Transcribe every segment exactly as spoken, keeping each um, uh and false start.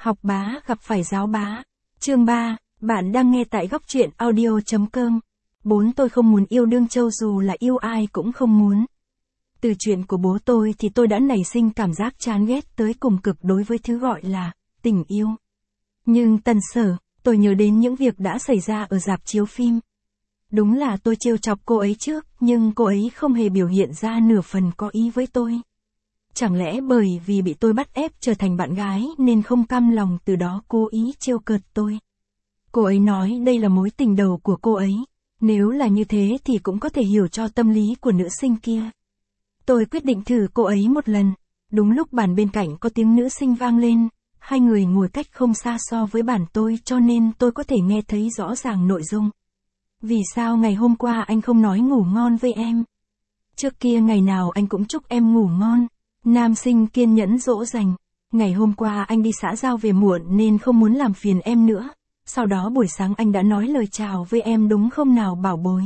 Học bá gặp phải giáo bá. Chương ba, bạn đang nghe tại góc truyện audio chấm com. Bốn tôi không muốn yêu đương châu, dù là yêu ai cũng không muốn. Từ chuyện của bố tôi thì tôi đã nảy sinh cảm giác chán ghét tới cùng cực đối với thứ gọi là tình yêu. Nhưng Tần Sở, tôi nhớ đến những việc đã xảy ra ở rạp chiếu phim. Đúng là tôi trêu chọc cô ấy trước, nhưng cô ấy không hề biểu hiện ra nửa phần có ý với tôi. Chẳng lẽ bởi vì bị tôi bắt ép trở thành bạn gái nên không cam lòng, từ đó cố ý trêu cợt tôi. Cô ấy nói đây là mối tình đầu của cô ấy. Nếu là như thế thì cũng có thể hiểu cho tâm lý của nữ sinh kia. Tôi quyết định thử cô ấy một lần. Đúng lúc bàn bên cạnh có tiếng nữ sinh vang lên. Hai người ngồi cách không xa so với bàn tôi, cho nên tôi có thể nghe thấy rõ ràng nội dung. Vì sao ngày hôm qua anh không nói ngủ ngon với em? Trước kia ngày nào anh cũng chúc em ngủ ngon. Nam sinh kiên nhẫn dỗ dành. Ngày hôm qua anh đi xã giao về muộn nên không muốn làm phiền em nữa. Sau đó buổi sáng anh đã nói lời chào với em đúng không nào bảo bối?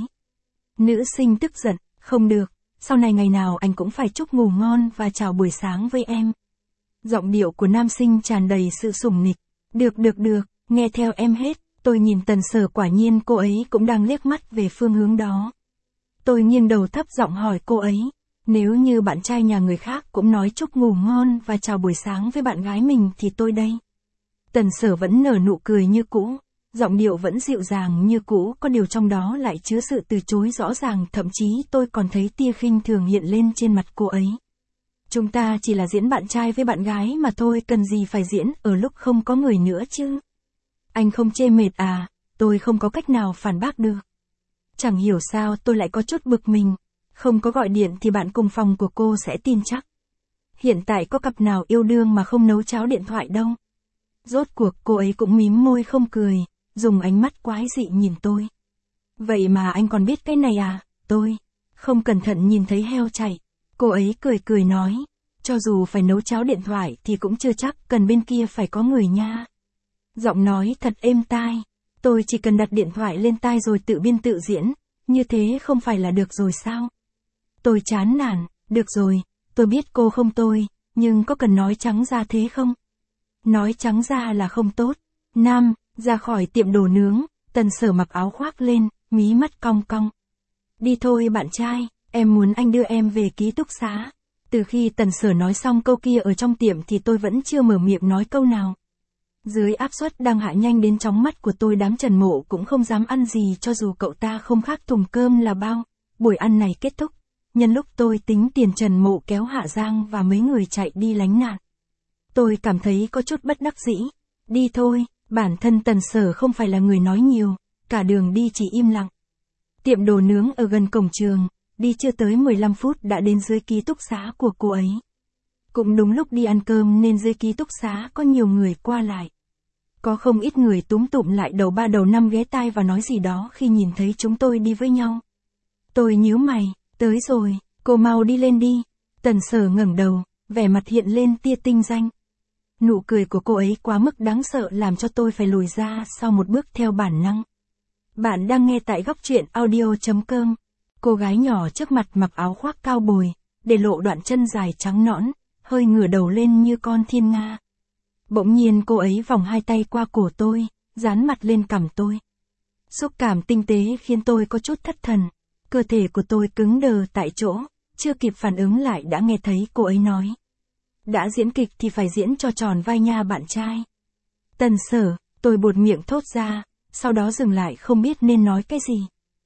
Nữ sinh tức giận, không được, sau này ngày nào anh cũng phải chúc ngủ ngon và chào buổi sáng với em. Giọng điệu của nam sinh tràn đầy sự sủng nịch. Được được được, nghe theo em hết. Tôi nhìn Tần Sở, quả nhiên cô ấy cũng đang liếc mắt về phương hướng đó. Tôi nghiêng đầu thấp giọng hỏi cô ấy, nếu như bạn trai nhà người khác cũng nói chúc ngủ ngon và chào buổi sáng với bạn gái mình thì tôi đây. Tần Sở vẫn nở nụ cười như cũ, giọng điệu vẫn dịu dàng như cũ, có điều trong đó lại chứa sự từ chối rõ ràng, thậm chí tôi còn thấy tia khinh thường hiện lên trên mặt cô ấy. Chúng ta chỉ là diễn bạn trai với bạn gái mà thôi, cần gì phải diễn ở lúc không có người nữa chứ. Anh không chê mệt à? Tôi không có cách nào phản bác được. Chẳng hiểu sao tôi lại có chút bực mình. Không có gọi điện thì bạn cùng phòng của cô sẽ tin chắc. Hiện tại có cặp nào yêu đương mà không nấu cháo điện thoại đâu. Rốt cuộc cô ấy cũng mím môi không cười, dùng ánh mắt quái dị nhìn tôi. Vậy mà anh còn biết cái này à? Tôi không cẩn thận nhìn thấy heo chạy. Cô ấy cười cười nói, cho dù phải nấu cháo điện thoại thì cũng chưa chắc cần bên kia phải có người nha. Giọng nói thật êm tai. Tôi chỉ cần đặt điện thoại lên tai rồi tự biên tự diễn, như thế không phải là được rồi sao? Tôi chán nản, được rồi, tôi biết cô không tôi, nhưng có cần nói trắng ra thế không? Nói trắng ra là không tốt. Nam, ra khỏi tiệm đồ nướng, Tần Sở mặc áo khoác lên, mí mắt cong cong. Đi thôi bạn trai, em muốn anh đưa em về ký túc xá. Từ khi Tần Sở nói xong câu kia ở trong tiệm thì tôi vẫn chưa mở miệng nói câu nào. Dưới áp suất đang hạ nhanh đến chóng mặt của tôi, đám Trần Mộ cũng không dám ăn gì cho dù cậu ta không khác thùng cơm là bao. Buổi ăn này kết thúc. Nhân lúc tôi tính tiền, Trần Mộ kéo Hạ Giang và mấy người chạy đi lánh nạn. Tôi cảm thấy có chút bất đắc dĩ. Đi thôi, bản thân Tần Sở không phải là người nói nhiều, cả đường đi chỉ im lặng. Tiệm đồ nướng ở gần cổng trường, đi chưa tới mười lăm phút đã đến dưới ký túc xá của cô ấy. Cũng đúng lúc đi ăn cơm nên dưới ký túc xá có nhiều người qua lại. Có không ít người túm tụm lại đầu ba đầu năm ghé tai và nói gì đó khi nhìn thấy chúng tôi đi với nhau. Tôi nhíu mày, tới rồi, cô mau đi lên đi. Tần Sở ngẩng đầu, vẻ mặt hiện lên tia tinh danh. Nụ cười của cô ấy quá mức đáng sợ làm cho tôi phải lùi ra sau một bước theo bản năng. Bạn đang nghe tại góc truyện audio chấm com. Cô gái nhỏ trước mặt mặc áo khoác cao bồi, để lộ đoạn chân dài trắng nõn, hơi ngửa đầu lên như con thiên nga. Bỗng nhiên cô ấy vòng hai tay qua cổ tôi, dán mặt lên cằm tôi. Xúc cảm tinh tế khiến tôi có chút thất thần. Cơ thể của tôi cứng đờ tại chỗ, chưa kịp phản ứng lại đã nghe thấy cô ấy nói. Đã diễn kịch thì phải diễn cho tròn vai nha bạn trai. Tần Sở, tôi buột miệng thốt ra, sau đó dừng lại không biết nên nói cái gì.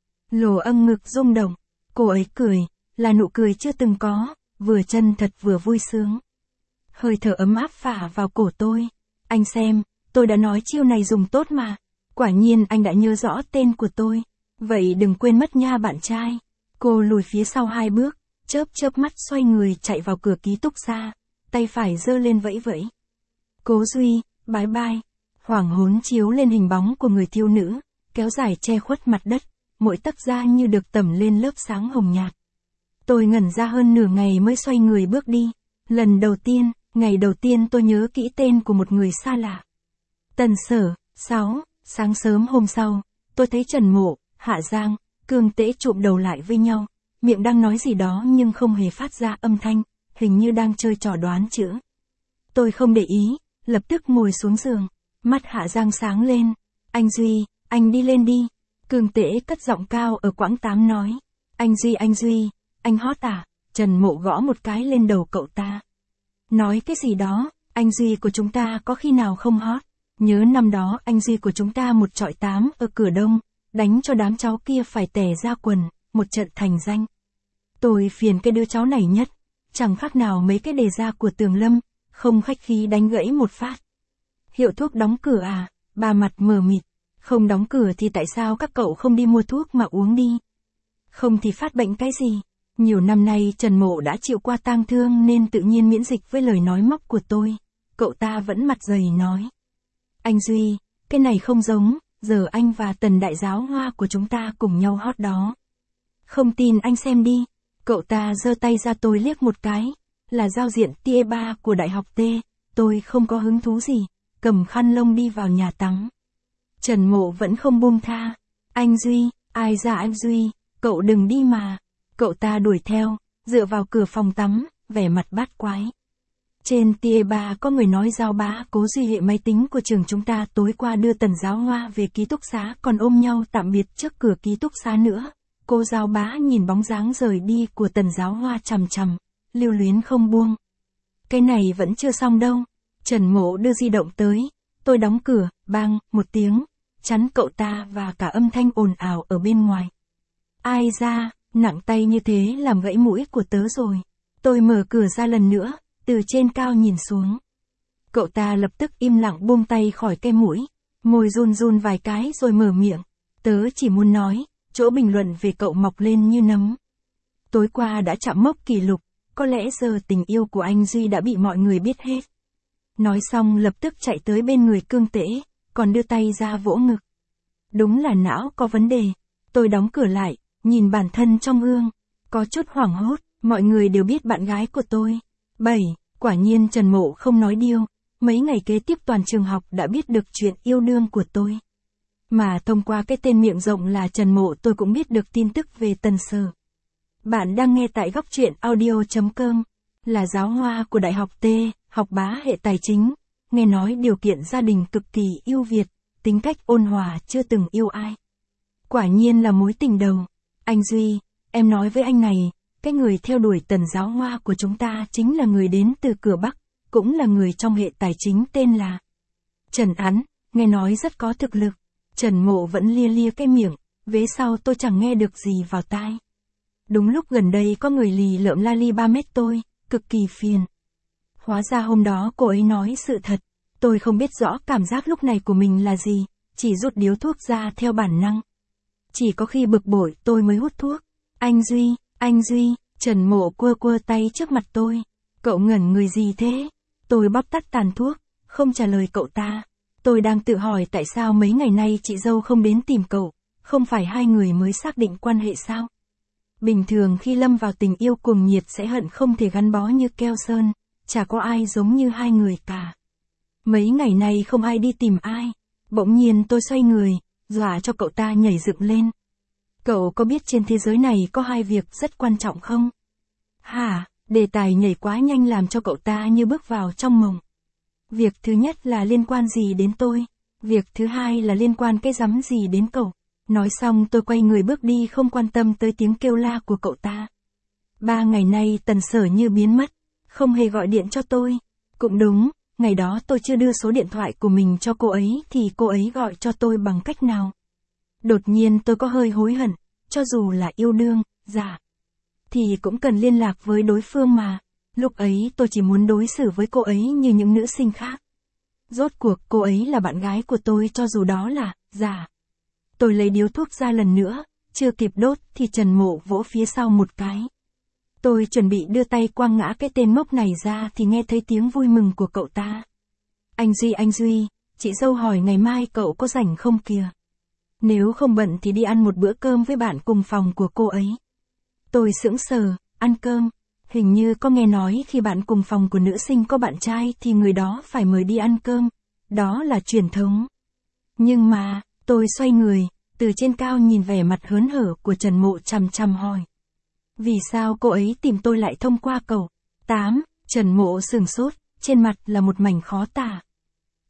Lồ âng ngực rung động, cô ấy cười, là nụ cười chưa từng có, vừa chân thật vừa vui sướng. Hơi thở ấm áp phả vào cổ tôi. Anh xem, tôi đã nói chiêu này dùng tốt mà. Quả nhiên anh đã nhớ rõ tên của tôi. Vậy đừng quên mất nha bạn trai. Cô lùi phía sau hai bước, chớp chớp mắt xoay người chạy vào cửa ký túc xá, tay phải giơ lên vẫy vẫy. Cố Duy, bye bye. Hoàng hôn chiếu lên hình bóng của người thiếu nữ, kéo dài che khuất mặt đất, mỗi tấc da như được tẩm lên lớp sáng hồng nhạt. Tôi ngẩn ra hơn nửa ngày mới xoay người bước đi. Lần đầu tiên, ngày đầu tiên tôi nhớ kỹ tên của một người xa lạ. Tần Sở. Sáu, sáng sớm hôm sau, tôi thấy Trần Mộ, Hạ Giang, Cương Tễ chụm đầu lại với nhau, miệng đang nói gì đó nhưng không hề phát ra âm thanh, hình như đang chơi trò đoán chữ. Tôi không để ý, lập tức ngồi xuống giường, mắt Hạ Giang sáng lên. Anh Duy, anh đi lên đi. Cương Tễ cất giọng cao ở quãng tám nói. Anh Duy anh Duy, anh hot à? Trần Mộ gõ một cái lên đầu cậu ta. Nói cái gì đó, anh Duy của chúng ta có khi nào không hot? Nhớ năm đó anh Duy của chúng ta một trọi tám ở cửa Đông, đánh cho đám cháu kia phải tè ra quần, một trận thành danh. Tôi phiền cái đứa cháu này nhất, chẳng khác nào mấy cái đề ra của Tường Lâm, không khách khí đánh gãy một phát. Hiệu thuốc đóng cửa à? Bà mặt mờ mịt. Không đóng cửa thì tại sao các cậu không đi mua thuốc mà uống đi? Không thì phát bệnh cái gì? Nhiều năm nay Trần Mộ đã chịu qua tang thương nên tự nhiên miễn dịch với lời nói móc của tôi. Cậu ta vẫn mặt dày nói. Anh Duy, cái này không giống, giờ anh và Tần đại giáo hoa của chúng ta cùng nhau hot đó. Không tin anh xem đi. Cậu ta giơ tay ra tôi liếc một cái. Là giao diện tier ba của Đại học T. Tôi không có hứng thú gì. Cầm khăn lông đi vào nhà tắm. Trần Mộ vẫn không buông tha. Anh Duy, ai ra anh Duy, cậu đừng đi mà. Cậu ta đuổi theo, dựa vào cửa phòng tắm, vẻ mặt bát quái. Trên tier ba có người nói Giao Bá cố duy hệ máy tính của trường chúng ta tối qua đưa Tần giáo hoa về ký túc xá còn ôm nhau tạm biệt trước cửa ký túc xá nữa. Cô Giao Bá nhìn bóng dáng rời đi của Tần giáo hoa chằm chằm, lưu luyến không buông. Cái này vẫn chưa xong đâu. Trần Mộ đưa di động tới, tôi đóng cửa, bang, một tiếng, chắn cậu ta và cả âm thanh ồn ào ở bên ngoài. Ai ra, nặng tay như thế làm gãy mũi của tớ rồi. Tôi mở cửa ra lần nữa, từ trên cao nhìn xuống. Cậu ta lập tức im lặng buông tay khỏi cái mũi, môi run run vài cái rồi mở miệng. Tớ chỉ muốn nói, chỗ bình luận về cậu mọc lên như nấm. Tối qua đã chạm mốc kỷ lục, có lẽ giờ tình yêu của anh Duy đã bị mọi người biết hết. Nói xong lập tức chạy tới bên người Cương Tễ, còn đưa tay ra vỗ ngực. Đúng là não có vấn đề. Tôi đóng cửa lại, nhìn bản thân trong gương, có chút hoảng hốt, mọi người đều biết bạn gái của tôi. bảy. Quả nhiên Trần Mộ không nói điêu, mấy ngày kế tiếp toàn trường học đã biết được chuyện yêu đương của tôi. Mà thông qua cái tên miệng rộng là Trần Mộ tôi cũng biết được tin tức về Tần Sở. Bạn đang nghe tại góc truyện audio chấm com, là giáo hoa của Đại học T, học bá hệ tài chính, nghe nói điều kiện gia đình cực kỳ ưu việt, tính cách ôn hòa chưa từng yêu ai. Quả nhiên là mối tình đầu. Anh Duy, em nói với anh này, cái người theo đuổi Tần giáo hoa của chúng ta chính là người đến từ cửa Bắc, cũng là người trong hệ tài chính tên là Trần Ắn, nghe nói rất có thực lực. Trần Mộ vẫn lia lia cái miệng, vế sau tôi chẳng nghe được gì vào tai. Đúng lúc gần đây có người lì lợm la li ba mét tôi, cực kỳ phiền. Hóa ra hôm đó cô ấy nói sự thật, tôi không biết rõ cảm giác lúc này của mình là gì, chỉ rút điếu thuốc ra theo bản năng. Chỉ có khi bực bội tôi mới hút thuốc. Anh Duy, anh Duy, Trần Mộ quơ quơ tay trước mặt tôi. Cậu ngẩn người gì thế? Tôi bóp tắt tàn thuốc, không trả lời cậu ta. Tôi đang tự hỏi tại sao mấy ngày nay chị dâu không đến tìm cậu, không phải hai người mới xác định quan hệ sao? Bình thường khi lâm vào tình yêu cuồng nhiệt sẽ hận không thể gắn bó như keo sơn, chả có ai giống như hai người cả. Mấy ngày nay không ai đi tìm ai, bỗng nhiên tôi xoay người, dọa cho cậu ta nhảy dựng lên. Cậu có biết trên thế giới này có hai việc rất quan trọng không? Hả, đề tài nhảy quá nhanh làm cho cậu ta như bước vào trong mộng. Việc thứ nhất là liên quan gì đến tôi, việc thứ hai là liên quan cái rắm gì đến cậu. Nói xong tôi quay người bước đi không quan tâm tới tiếng kêu la của cậu ta. Ba ngày nay Tần Sở như biến mất, không hề gọi điện cho tôi. Cũng đúng, ngày đó tôi chưa đưa số điện thoại của mình cho cô ấy thì cô ấy gọi cho tôi bằng cách nào. Đột nhiên tôi có hơi hối hận, cho dù là yêu đương, dạ, thì cũng cần liên lạc với đối phương mà. Lúc ấy tôi chỉ muốn đối xử với cô ấy như những nữ sinh khác. Rốt cuộc cô ấy là bạn gái của tôi cho dù đó là, dạ. Tôi lấy điếu thuốc ra lần nữa, chưa kịp đốt thì Trần Mộ vỗ phía sau một cái. Tôi chuẩn bị đưa tay quăng ngã cái tên mốc này ra thì nghe thấy tiếng vui mừng của cậu ta. Anh Duy anh Duy, chị dâu hỏi ngày mai cậu có rảnh không kìa? Nếu không bận thì đi ăn một bữa cơm với bạn cùng phòng của cô ấy. Tôi sững sờ, ăn cơm. Hình như có nghe nói khi bạn cùng phòng của nữ sinh có bạn trai thì người đó phải mời đi ăn cơm. Đó là truyền thống. Nhưng mà, tôi xoay người, từ trên cao nhìn vẻ mặt hớn hở của Trần Mộ chằm chằm hỏi. Vì sao cô ấy tìm tôi lại thông qua cậu? tám. Trần Mộ sừng sốt, trên mặt là một mảnh khó tả.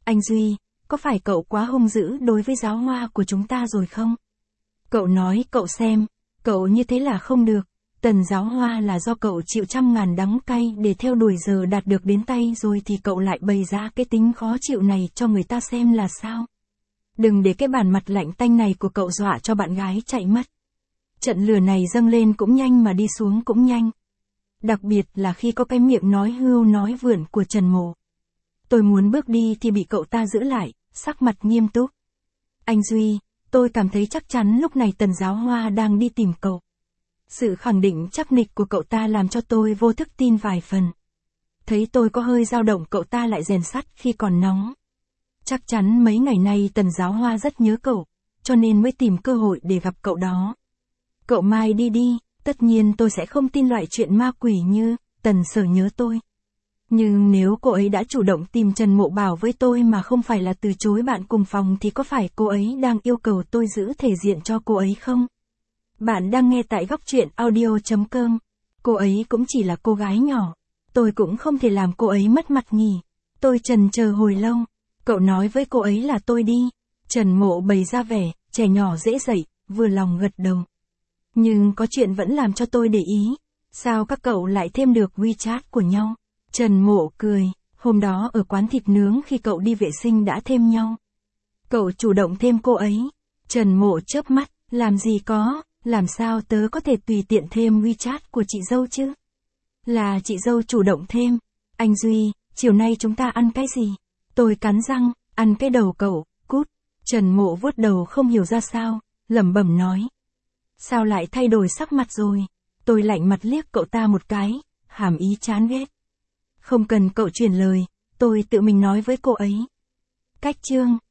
Anh Duy, có phải cậu quá hung dữ đối với giáo hoa của chúng ta rồi không? Cậu nói cậu xem, cậu như thế là không được. Tần giáo hoa là do cậu chịu trăm ngàn đắng cay để theo đuổi giờ đạt được đến tay rồi thì cậu lại bày ra cái tính khó chịu này cho người ta xem là sao? Đừng để cái bản mặt lạnh tanh này của cậu dọa cho bạn gái chạy mất. Trận lửa này dâng lên cũng nhanh mà đi xuống cũng nhanh. Đặc biệt là khi có cái miệng nói hưu nói vượn của Trần Mộ. Tôi muốn bước đi thì bị cậu ta giữ lại, sắc mặt nghiêm túc. Anh Duy, tôi cảm thấy chắc chắn lúc này Tần giáo hoa đang đi tìm cậu. Sự khẳng định chắc nịch của cậu ta làm cho tôi vô thức tin vài phần. Thấy tôi có hơi dao động cậu ta lại rèn sắt khi còn nóng. Chắc chắn mấy ngày nay Tần giáo hoa rất nhớ cậu, cho nên mới tìm cơ hội để gặp cậu đó. Cậu mai đi đi, tất nhiên tôi sẽ không tin loại chuyện ma quỷ như Tần Sở nhớ tôi. Nhưng nếu cô ấy đã chủ động tìm Trần Mộ Bảo với tôi mà không phải là từ chối bạn cùng phòng thì có phải cô ấy đang yêu cầu tôi giữ thể diện cho cô ấy không? Bạn đang nghe tại góc truyện audio chấm com. Cô ấy cũng chỉ là cô gái nhỏ. Tôi cũng không thể làm cô ấy mất mặt nhỉ. Tôi trần chờ hồi lâu. Cậu nói với cô ấy là tôi đi. Trần Mộ bày ra vẻ, trẻ nhỏ dễ dậy, vừa lòng gật đầu. Nhưng có chuyện vẫn làm cho tôi để ý. Sao các cậu lại thêm được WeChat của nhau? Trần Mộ cười, hôm đó ở quán thịt nướng khi cậu đi vệ sinh đã thêm nhau. Cậu chủ động thêm cô ấy. Trần Mộ chớp mắt, làm gì có, làm sao tớ có thể tùy tiện thêm WeChat của chị dâu chứ? Là chị dâu chủ động thêm. Anh Duy, chiều nay chúng ta ăn cái gì? Tôi cắn răng, ăn cái đầu cậu, cút. Trần Mộ vuốt đầu không hiểu ra sao, lẩm bẩm nói. Sao lại thay đổi sắc mặt rồi? Tôi lạnh mặt liếc cậu ta một cái, hàm ý chán ghét. Không cần cậu truyền lời, tôi tự mình nói với cô ấy. Cách chương.